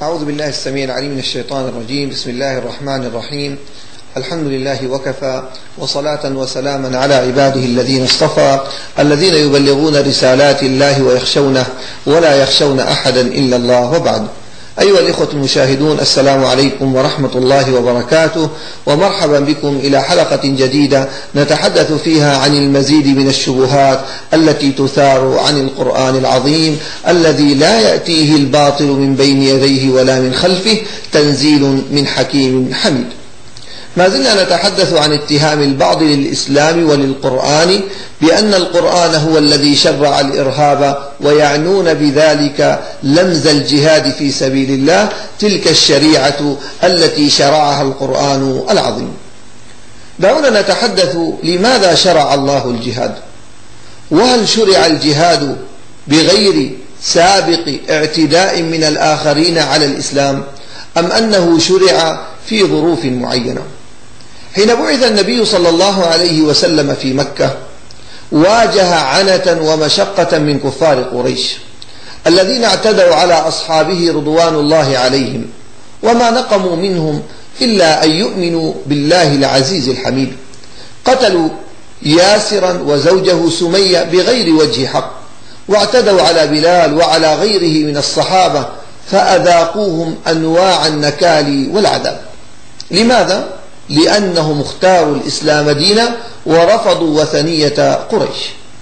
أعوذ بالله السميع العليم من الشيطان الرجيم. بسم الله الرحمن الرحيم. الحمد لله وكفى، وصلاة وسلاما على عباده الذين اصطفى، الذين يبلغون رسالات الله ويخشونه ولا يخشون أحدا إلا الله. وبعد، أيها الإخوة المشاهدون، السلام عليكم ورحمة الله وبركاته، ومرحبا بكم إلى حلقة جديدة نتحدث فيها عن المزيد من الشبهات التي تثار عن القرآن العظيم الذي لا يأتيه الباطل من بين يديه ولا من خلفه، تنزيل من حكيم حميد. ما زلنا نتحدث عن اتهام البعض للإسلام وللقرآن بأن القرآن هو الذي شرع الإرهاب، ويعنون بذلك لمز الجهاد في سبيل الله، تلك الشريعة التي شرعها القرآن العظيم. دعونا نتحدث لماذا شرع الله الجهاد، وهل شرع الجهاد بغير سابق اعتداء من الآخرين على الإسلام، أم أنه شرع في ظروف معينة؟ حين بعث النبي صلى الله عليه وسلم في مكة واجه عنة ومشقة من كفار قريش الذين اعتدوا على أصحابه رضوان الله عليهم، وما نقموا منهم إلا أن يؤمنوا بالله العزيز الحميد. قتلوا ياسرا وزوجه سمية بغير وجه حق، واعتدوا على بلال وعلى غيره من الصحابة، فأذاقوهم أنواع النكال والعذاب. لماذا؟ لأنهم اختاروا الإسلام دينا ورفضوا وثنية قريش.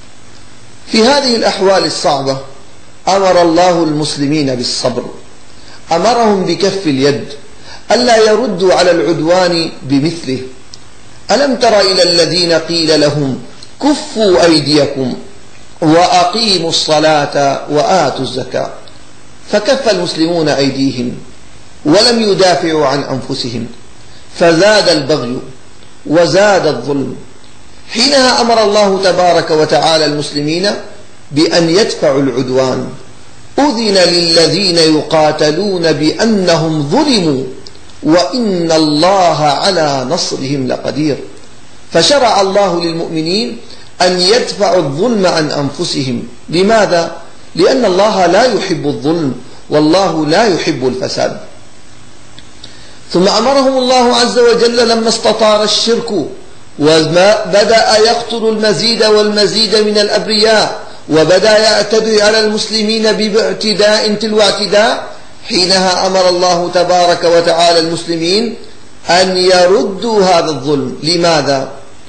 في هذه الأحوال الصعبة أمر الله المسلمين بالصبر، أمرهم بكف اليد، ألا يردوا على العدوان بمثله. ألم تر إلى الذين قيل لهم كفوا أيديكم وأقيموا الصلاة وآتوا الزكاة، فكف المسلمون أيديهم ولم يدافعوا عن أنفسهم، فزاد البغي وزاد الظلم. حينها أمر الله تبارك وتعالى المسلمين بأن يدفعوا العدوان. أذن للذين يقاتلون بأنهم ظلموا وإن الله على نصرهم لقدير. فشرع الله للمؤمنين أن يدفعوا الظلم عن أنفسهم. لماذا؟ لأن الله لا يحب الظلم، والله لا يحب الفساد. ثم أمرهم الله عز وجل لما استطار الشرك وبدأ يقتل المزيد والمزيد من الأبرياء، وبدأ يعتدي على المسلمين باعتداء تلو اعتداء، حينها أمر الله تبارك وتعالى المسلمين أن يردوا هذا الظلم. لماذا؟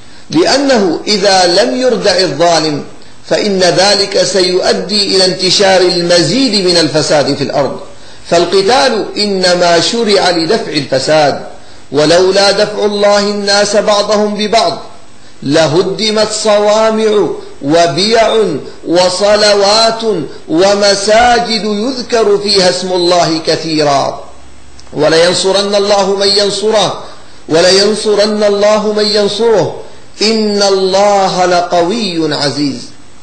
لأنه إذا لم يردع الظالم فإن ذلك سيؤدي إلى انتشار المزيد من الفساد في الأرض. فالقتال إنما شرع لدفع الفساد، ولولا دفع الله الناس بعضهم ببعض لهدمت صوامع وبيع وصلوات ومساجد يذكر فيها اسم الله كثيرا ولينصرن الله من ينصره ولينصرن الله من ينصره إن الله لقوي عزيز.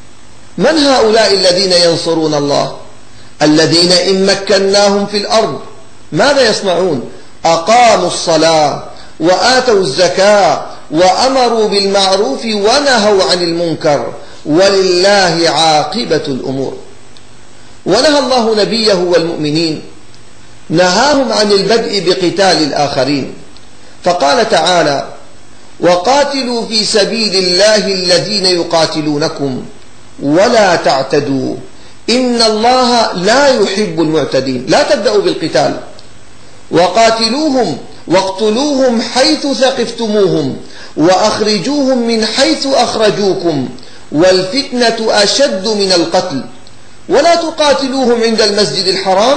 من هؤلاء الذين ينصرون الله؟ الذين إن مكناهم في الأرض ماذا يصنعون؟ أقاموا الصلاة وآتوا الزكاة وأمروا بالمعروف ونهوا عن المنكر، ولله عاقبة الأمور. ونهى الله نبيه والمؤمنين، نهاهم عن البدء بقتال الآخرين، فقال تعالى: وقاتلوا في سبيل الله الذين يقاتلونكم ولا تعتدوا إن الله لا يحب المعتدين. لا تبدأوا بالقتال، وقاتلوهم واقتلوهم حيث ثقفتموهم وأخرجوهم من حيث أخرجوكم والفتنة أشد من القتل، ولا تقاتلوهم عند المسجد الحرام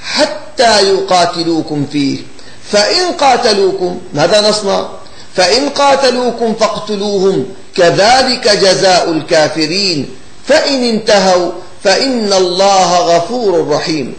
حتى يقاتلوكم فيه، فإن قاتلوكم ماذا نصنع؟ فإن قاتلوكم فاقتلوهم كذلك جزاء الكافرين، فإن انتهوا فإن الله غفور رحيم.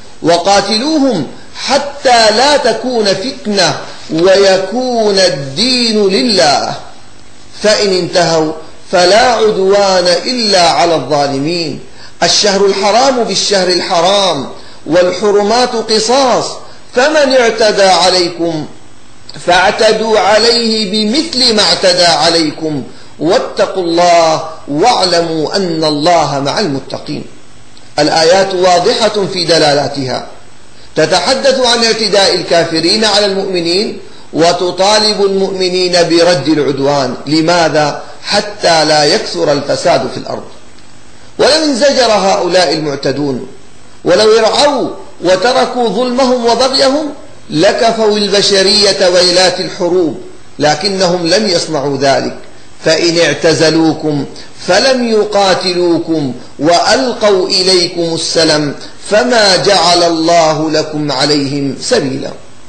وقاتلوهم حتى لا تكون فتنة ويكون الدين لله، فإن انتهوا فلا عدوان إلا على الظالمين. الشهر الحرام بالشهر الحرام والحرمات قصاص، فمن اعتدى عليكم فاعتدوا عليه بمثل ما اعتدى عليكم واتقوا الله واعلموا أن الله مع المتقين. الآيات واضحة في دلالاتها، تتحدث عن اعتداء الكافرين على المؤمنين وتطالب المؤمنين برد العدوان. لماذا؟ حتى لا يكثر الفساد في الأرض. ولو انزجر هؤلاء المعتدون ولو يرعوا وتركوا ظلمهم وبغيهم لكفوا البشرية ويلات الحروب، لكنهم لم يصنعوا ذلك. فإن اعتزلوكم فلم يقاتلوكم وألقوا إليكم السلم فما جعل الله لكم عليهم سبيلا.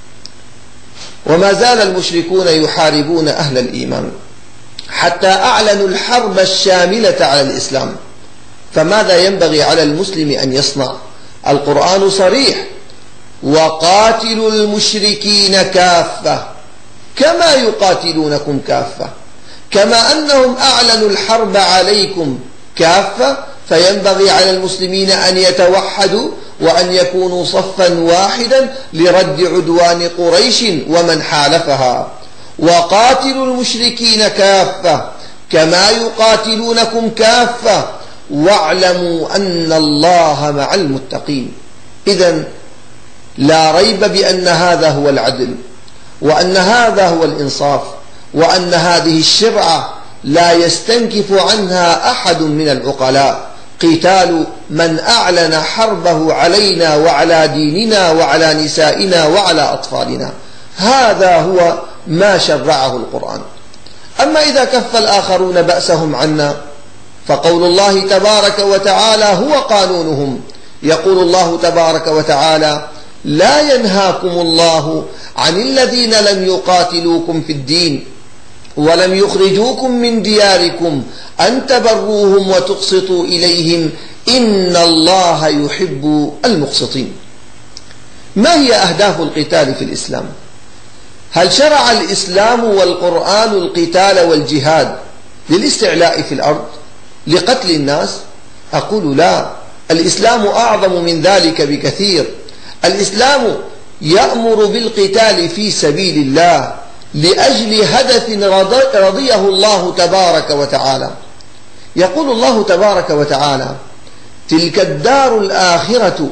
وما زال المشركون يحاربون أهل الإيمان حتى أعلنوا الحرب الشاملة على الإسلام. فماذا ينبغي على المسلم أن يصنع؟ القرآن صريح: وقاتلوا المشركين كافة كما يقاتلونكم كافة. كما أنهم أعلنوا الحرب عليكم كافة، فينبغي على المسلمين أن يتوحدوا وأن يكونوا صفا واحدا لرد عدوان قريش ومن حالفها. وقاتلوا المشركين كافة كما يقاتلونكم كافة واعلموا أن الله مع المتقين. إذن لا ريب بأن هذا هو العدل، وأن هذا هو الإنصاف، وأن هذه الشرعة لا يستنكف عنها أحد من العقلاء. قتال من أعلن حربه علينا وعلى ديننا وعلى نسائنا وعلى أطفالنا، هذا هو ما شرعه القرآن. أما إذا كف الآخرون بأسهم عنا فقول الله تبارك وتعالى هو قانونهم. يقول الله تبارك وتعالى: لا ينهاكم الله عن الذين لم يقاتلوكم في الدين ولم يخرجوكم من دياركم أن تبروهم وتقسطوا إليهم إن الله يحب المقسطين. ما هي أهداف القتال في الإسلام؟ هل شرع الإسلام والقرآن القتال والجهاد للاستعلاء في الأرض لقتل الناس؟ أقول لا، الإسلام أعظم من ذلك بكثير. الإسلام يأمر بالقتال في سبيل الله لأجل هدف رضيه الله تبارك وتعالى. يقول الله تبارك وتعالى: تلك الدار الآخرة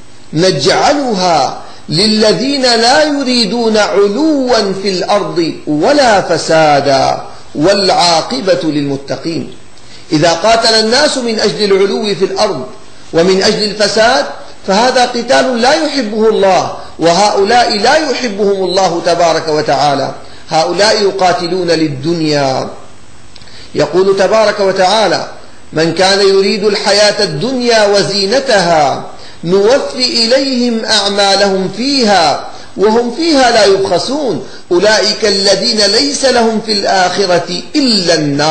نجعلها للذين لا يريدون علوا في الأرض ولا فسادا والعاقبة للمتقين. إذا قاتل الناس من أجل العلو في الأرض ومن أجل الفساد فهذا قتال لا يحبه الله، وهؤلاء لا يحبهم الله تبارك وتعالى. هؤلاء يقاتلون للدنيا. يقول تبارك وتعالى: من كان يريد الحياة الدنيا وزينتها نوفي إليهم أعمالهم فيها وهم فيها لا يبخسون أولئك الذين ليس لهم في الآخرة إلا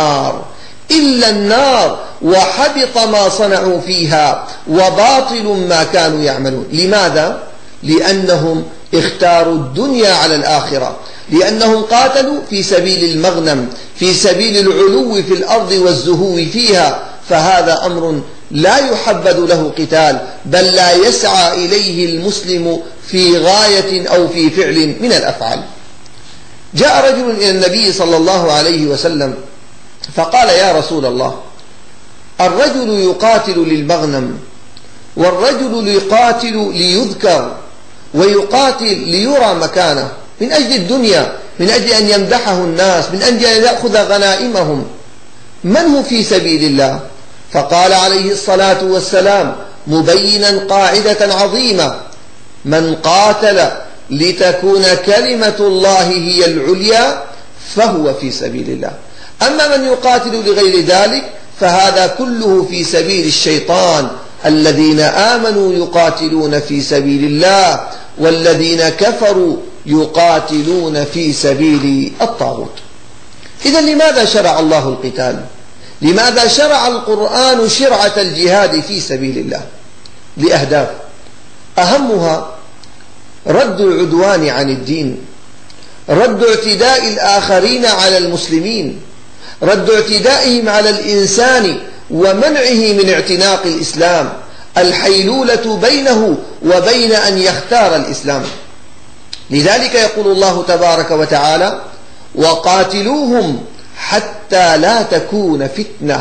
النار وحبط ما صنعوا فيها وباطل ما كانوا يعملون. لماذا؟ لأنهم اختاروا الدنيا على الآخرة، لأنهم قاتلوا في سبيل المغنم، في سبيل العلو في الأرض والزهو فيها. فهذا أمر لا يحبذ له قتال، بل لا يسعى إليه المسلم في غاية أو في فعل من الأفعال. جاء رجل إلى النبي صلى الله عليه وسلم فقال: يا رسول الله، الرجل يقاتل للمغنم، والرجل يقاتل ليذكر، ويقاتل ليرى مكانه، من أجل الدنيا، من أجل أن يمدحه الناس، من أجل أن يأخذ غنائمهم. من هو في سبيل الله؟ فقال عليه الصلاة والسلام مبينا قاعدة عظيمة: من قاتل لتكون كلمة الله هي العليا فهو في سبيل الله. أما من يقاتل لغير ذلك فهذا كله في سبيل الشيطان. الذين آمنوا يقاتلون في سبيل الله، والذين كفروا يقاتلون في سبيل الطاغوت. إذن لماذا شرع الله القتال؟ لماذا شرع القرآن شرعة الجهاد في سبيل الله؟ لأهداف، أهمها رد العدوان عن الدين، رد اعتداء الآخرين على المسلمين، رد اعتدائهم على الإنسان ومنعه من اعتناق الإسلام، الحيلولة بينه وبين أن يختار الإسلام. لذلك يقول الله تبارك وتعالى: وقاتلوهم حتى لا تكون فتنة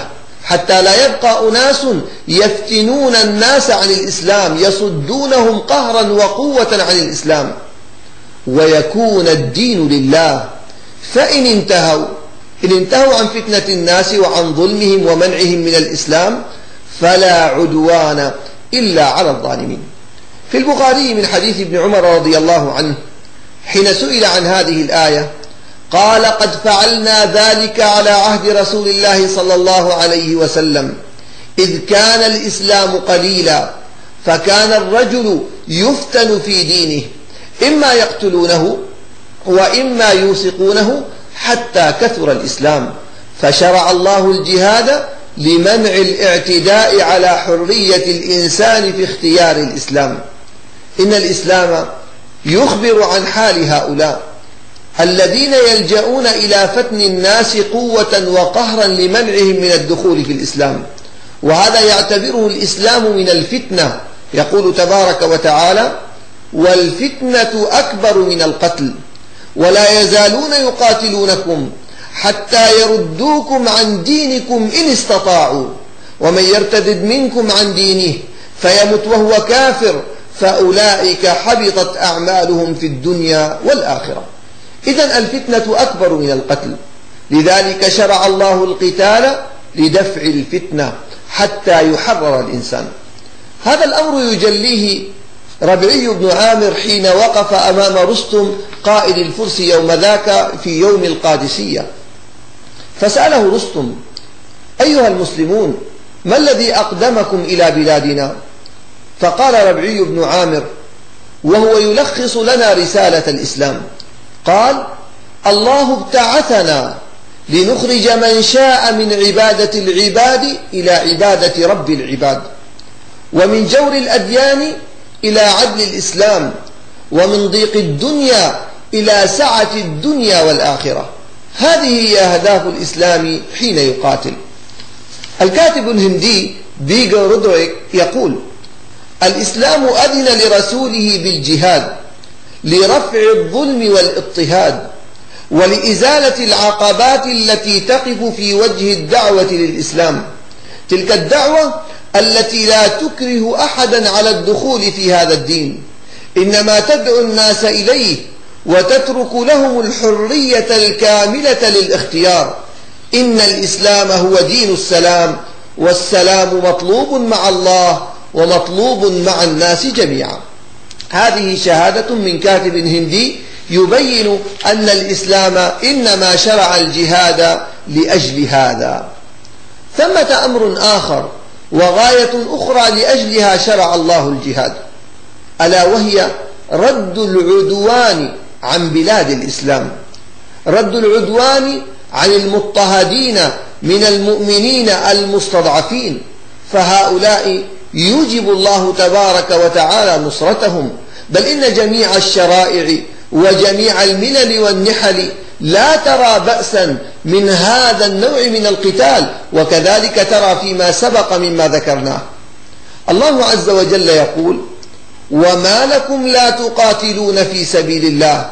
حتى لا يبقى أناس يفتنون الناس عن الإسلام يصدونهم قهرا وقوة عن الإسلام، ويكون الدين لله. فإن انتهوا عن فتنة الناس وعن ظلمهم ومنعهم من الإسلام فلا عدوان إلا على الظالمين. في البخاري من حديث ابن عمر رضي الله عنه حين سئل عن هذه الآية قال: قد فعلنا ذلك على عهد رسول الله صلى الله عليه وسلم، إذ كان الإسلام قليلا، فكان الرجل يفتن في دينه، إما يقتلونه وإما يوثقونه حتى كثر الإسلام، فشرع الله الجهاد لمنع الاعتداء على حرية الإنسان في اختيار الإسلام. إن الإسلام يخبر عن حال هؤلاء الذين يلجؤون إلى فتن الناس قوة وقهرا لمنعهم من الدخول في الإسلام، وهذا يعتبره الإسلام من الفتنة. يقول تبارك وتعالى: والفتنة أكبر من القتل ولا يزالون يقاتلونكم حتى يردوكم عن دينكم إن استطاعوا ومن يرتد منكم عن دينه فيمت وهو كافر فأولئك حبطت أعمالهم في الدنيا والآخرة. إذن الفتنة أكبر من القتل، لذلك شرع الله القتال لدفع الفتنة حتى يحرر الإنسان. هذا الأمر يجليه ربعي بن عامر حين وقف أمام رستم قائد الفرس يوم ذاك في يوم القادسية، فسأله رستم: أيها المسلمون، ما الذي أقدمكم إلى بلادنا؟ فقال ربعي بن عامر وهو يلخص لنا رسالة الإسلام، قال: الله ابتعثنا لنخرج من شاء من عبادة العباد إلى عبادة رب العباد، ومن جور الأديان إلى عدل الإسلام، ومن ضيق الدنيا إلى سعة الدنيا والآخرة. هذه هي أهداف الإسلام حين يقاتل. الكاتب الهندي بيغل رودريك يقول: الإسلام أذن لرسوله بالجهاد لرفع الظلم والاضطهاد ولإزالة العقبات التي تقف في وجه الدعوة للإسلام، تلك الدعوة التي لا تكره أحدا على الدخول في هذا الدين، إنما تدعو الناس إليه وتترك لهم الحرية الكاملة للاختيار. إن الإسلام هو دين السلام، والسلام مطلوب مع الله ومطلوب مع الناس جميعا. هذه شهادة من كاتب هندي يبين أن الإسلام إنما شرع الجهاد لأجل هذا. ثمة أمر آخر وغاية أخرى لأجلها شرع الله الجهاد، ألا وهي رد العدوان عن بلاد الإسلام، رد العدوان عن المضطهدين من المؤمنين المستضعفين، فهؤلاء يوجب الله تبارك وتعالى نصرتهم. بل إن جميع الشرائع وجميع الملل والنحل لا ترى بأسا من هذا النوع من القتال، وكذلك ترى فيما سبق مما ذكرناه. الله عز وجل يقول: وما لكم لا تقاتلون في سبيل الله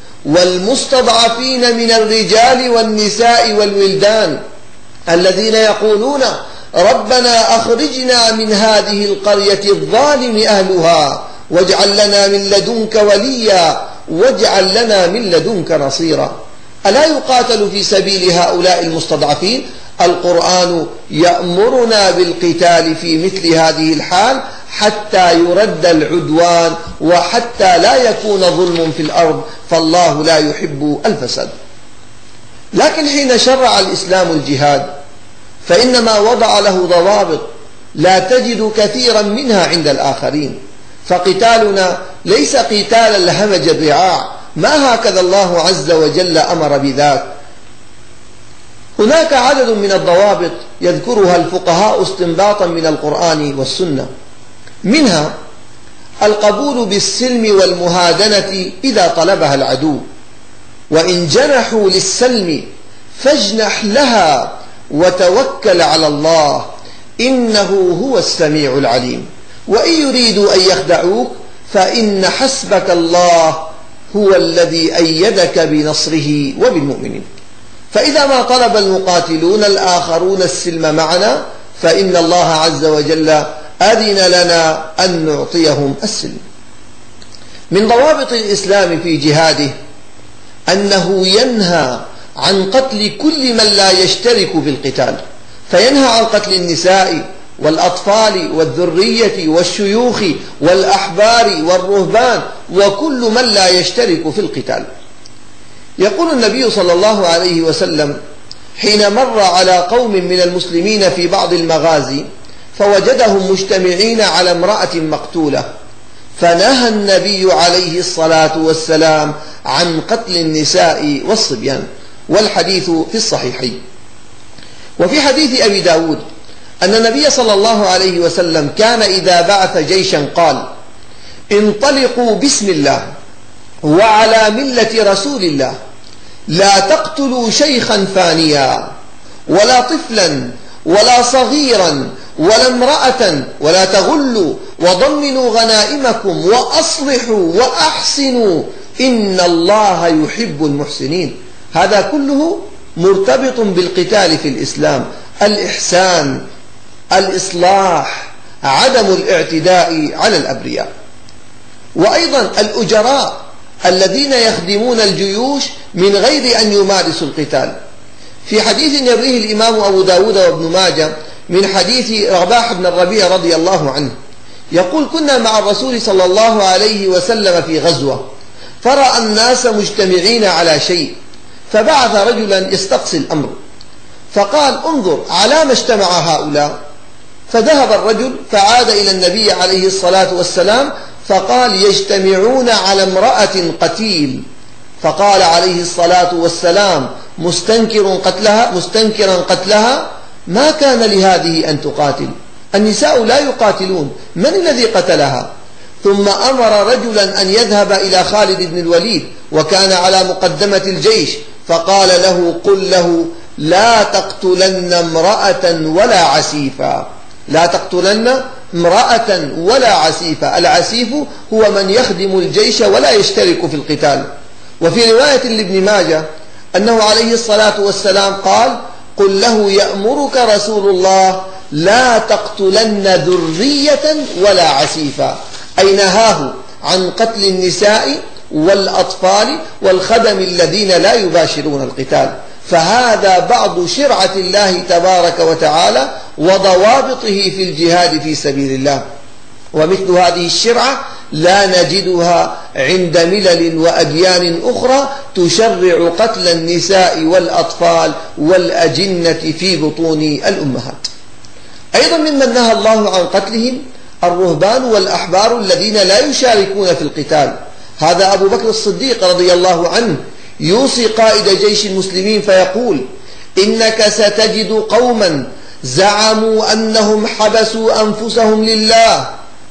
والمستضعفين من الرجال والنساء والولدان الذين يقولون ربنا أخرجنا من هذه القرية الظالم أهلها واجعل لنا من لدنك وليا واجعل لنا من لدنك نصيرا. ألا يقاتل في سبيل هؤلاء المستضعفين؟ القرآن يأمرنا بالقتال في مثل هذه الحال حتى يرد العدوان وحتى لا يكون ظلم في الأرض، فالله لا يحب الفساد. لكن حين شرع الإسلام الجهاد فإنما وضع له ضوابط لا تجد كثيرا منها عند الآخرين، فقتالنا ليس قتال الهمج الرعاع، ما هكذا الله عز وجل أمر بذاك. هناك عدد من الضوابط يذكرها الفقهاء استنباطا من القرآن والسنة، منها القبول بالسلم والمهادنة إذا طلبها العدو، وإن جنحوا للسلم فاجنح لها وتوكل على الله إنه هو السميع العليم، وإن يريدوا أن يخدعوك فإن حسبك الله هو الذي أيدك بنصره وبالمؤمنين. فإذا ما طلب المقاتلون الآخرون السلم معنا فإن الله عز وجل أذن لنا أن نعطيهم السلم. من ضوابط الإسلام في جهاده أنه ينهى عن قتل كل من لا يشترك في القتال، فينهى عن قتل النساء والأطفال والذرية والشيوخ والأحبار والرهبان وكل من لا يشترك في القتال. يقول النبي صلى الله عليه وسلم حين مر على قوم من المسلمين في بعض المغازي فوجدهم مجتمعين على امرأة مقتولة، فنهى النبي عليه الصلاة والسلام عن قتل النساء والصبيان، والحديث في الصحيحين. وفي حديث أبي داود أن النبي صلى الله عليه وسلم كان إذا بعث جيشا قال: انطلقوا بسم الله وعلى ملة رسول الله، لا تقتلوا شيخا فانيا ولا طفلا ولا صغيرا ولا امرأة ولا تغلوا وضمنوا غنائمكم وأصلحوا وأحسنوا إن الله يحب المحسنين. هذا كله مرتبط بالقتال في الإسلام: الإحسان، الإصلاح، عدم الاعتداء على الأبرياء. وأيضا الأجراء الذين يخدمون الجيوش من غير أن يمارسوا القتال. في حديث يرويه الإمام أبو داود وابن ماجه من حديث رباح بن الربيع رضي الله عنه يقول: كنا مع الرسول صلى الله عليه وسلم في غزوة، فرأى الناس مجتمعين على شيء، فبعث رجلا يستقصي الأمر، فقال: انظر على ما اجتمع هؤلاء. فذهب الرجل فعاد إلى النبي عليه الصلاة والسلام فقال: يجتمعون على امرأة قتيل. فقال عليه الصلاة والسلام مستنكرا قتلها: ما كان لهذه أن تقاتل، النساء لا يقاتلون، من الذي قتلها؟ ثم أمر رجلا أن يذهب إلى خالد بن الوليد وكان على مقدمة الجيش، فقال له: قل له لا تقتلن امرأة ولا عسيفا، لا تقتلن امرأة ولا عسيفا. العسيف هو من يخدم الجيش ولا يشترك في القتال. وفي رواية لابن ماجه أنه عليه الصلاة والسلام قال: قل له يأمرك رسول الله لا تقتلن ذرية ولا عسيفا، أي نهاه عن قتل النساء والأطفال والخدم الذين لا يباشرون القتال. فهذا بعض شرعة الله تبارك وتعالى وضوابطه في الجهاد في سبيل الله. ومثل هذه الشرعة لا نجدها عند ملل وأديان أخرى تشرع قتل النساء والأطفال والأجنة في بطون الأمهات. أيضا ممن نهى الله عن قتلهم الرهبان والأحبار الذين لا يشاركون في القتال. هذا أبو بكر الصديق رضي الله عنه يوصي قائد جيش المسلمين فيقول: إنك ستجد قوما زعموا أنهم حبسوا أنفسهم لله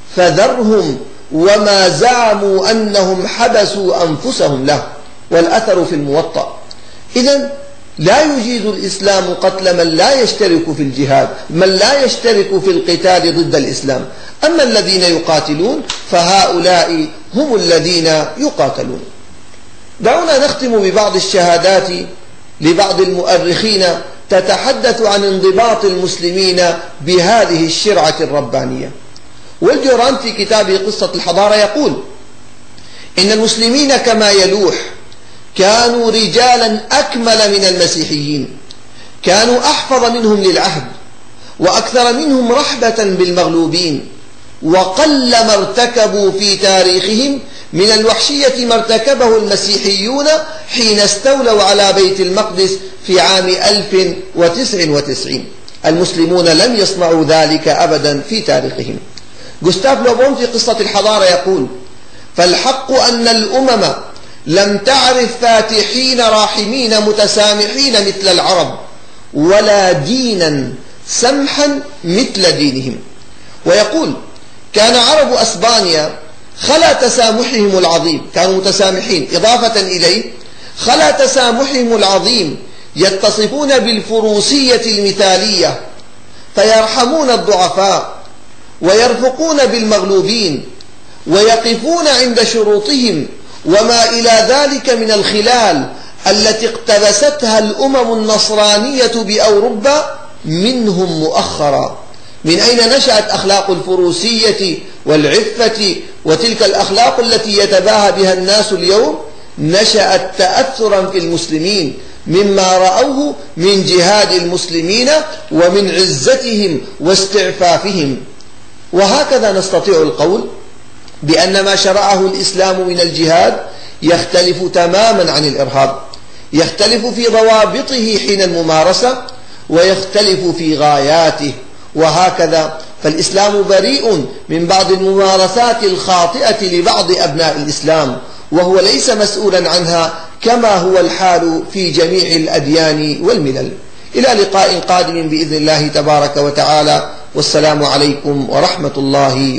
فذرهم وما زعموا أنهم حبسوا أنفسهم له. والأثر في الموطأ. إذن لا يجيز الإسلام قتل من لا يشترك في الجهاد، من لا يشترك في القتال ضد الإسلام. أما الذين يقاتلون فهؤلاء هم الذين يقاتلون. دعونا نختم ببعض الشهادات لبعض المؤرخين تتحدث عن انضباط المسلمين بهذه الشرعة الربانية. والجوران في كتابه قصة الحضارة يقول: إن المسلمين كما يلوح كانوا رجالا أكمل من المسيحيين، كانوا أحفظ منهم للعهد وأكثر منهم رحبة بالمغلوبين، وقل ما ارتكبوا في تاريخهم من الوحشية ما ارتكبه المسيحيون حين استولوا على بيت المقدس في عام 1099. المسلمون لم يصنعوا ذلك أبدا في تاريخهم. جوستاف لوبون في قصة الحضارة يقول: فالحق أن الأمم لم تعرف فاتحين راحمين متسامحين مثل العرب، ولا دينا سمحا مثل دينهم. ويقول: كان عرب أسبانيا خلا تسامحهم العظيم، كانوا متسامحين، إضافة إليه خلا تسامحهم العظيم يتصفون بالفروسية المثالية، فيرحمون الضعفاء ويرفقون بالمغلوبين ويقفون عند شروطهم وما إلى ذلك من الخلال التي اقتبستها الأمم النصرانية بأوروبا منهم مؤخرا. من أين نشأت أخلاق الفروسية والعفة وتلك الأخلاق التي يتباهى بها الناس اليوم؟ نشأت تأثرا في المسلمين مما رأوه من جهاد المسلمين ومن عزتهم واستعفافهم. وهكذا نستطيع القول بأن ما شرعه الإسلام من الجهاد يختلف تماما عن الإرهاب، يختلف في ضوابطه حين الممارسة ويختلف في غاياته. وهكذا فالإسلام بريء من بعض الممارسات الخاطئة لبعض أبناء الإسلام، وهو ليس مسؤولا عنها كما هو الحال في جميع الأديان والملل. إلى لقاء قادم بإذن الله تبارك وتعالى، والسلام عليكم ورحمة الله